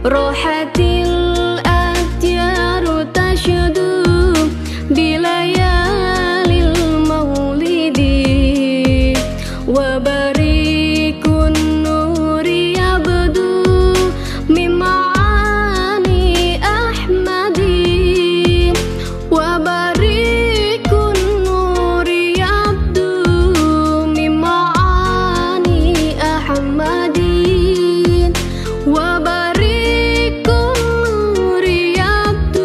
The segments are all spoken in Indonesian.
rohatil akhyaru tashudu bilayalil maulidi wa barikun nuri abdu mim'ani ahmadi wa barikun nuri abdu mim'ani ahmadi wa barikun nuri abdu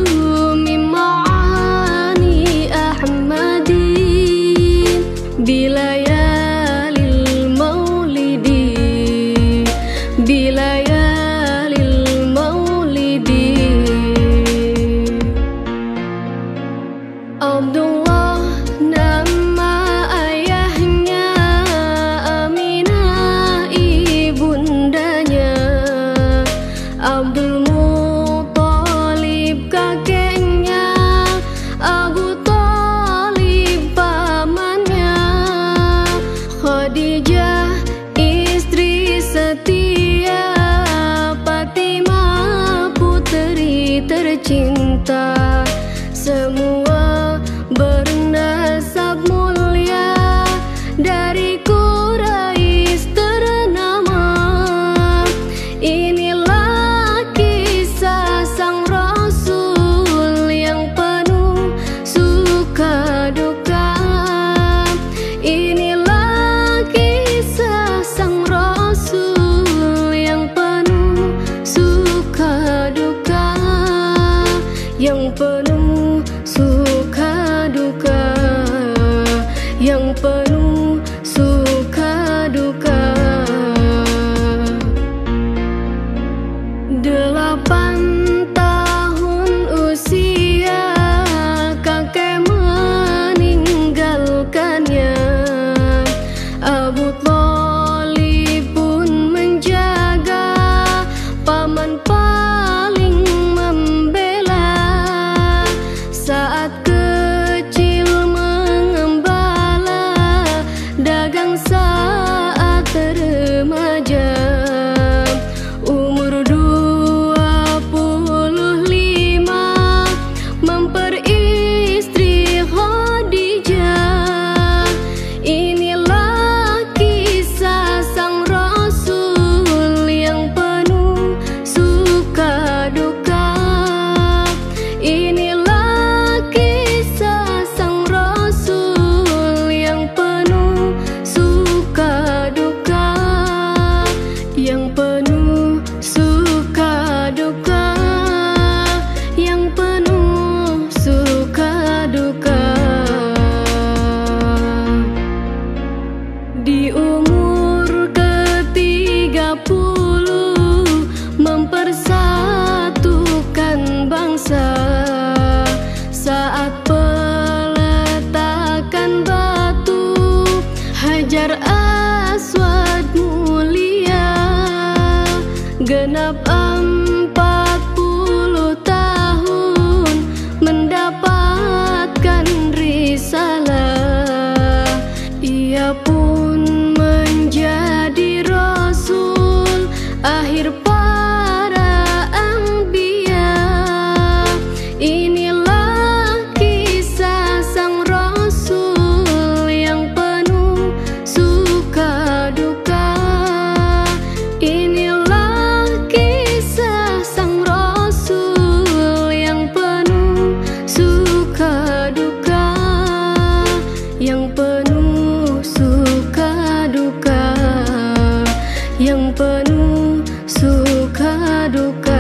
mim'ani ahmadi bilayalil maulidi bilayalil maulidi. Abdullah nama ayahnya, Aminah ibundanya, Abdul Muthalib kakeknya, Abu Thalib pamannya, Khadijah istri setia, Fatimah putri tercinta, semua bernasab mulia dari Quraisy ternama. Inilah kisah sang Rasul yang penuh suka duka. Inilah kisah sang Rasul yang penuh suka duka, yang penuh suka duka, yang penuh suka duka. 8 tahun usia kakek meninggalkannya, Abu Thalib pun menjaga, paman paling membela. Saat kecil mengembala, dagang saat remaja, umur 25 memperistri Khadijah. Inilah kisah sang Rasul yang penuh suka duka. Inilah kisah sang Rasul yang penuh suka duka, yang penuh suka duka, yang penuh suka duka. Di umur ke-30 mempersatukan bangsa, saat peletakan batu Hajar Aswad mulia, genap 40 tahun mendapatkan risalah. Ia pun menjadi Rasul akhir para anbiya. Inilah kisah sang Rasul yang penuh suka duka. Inilah kisah sang Rasul yang penuh suka duka, yang penuh suka duka, yang penuh suka duka.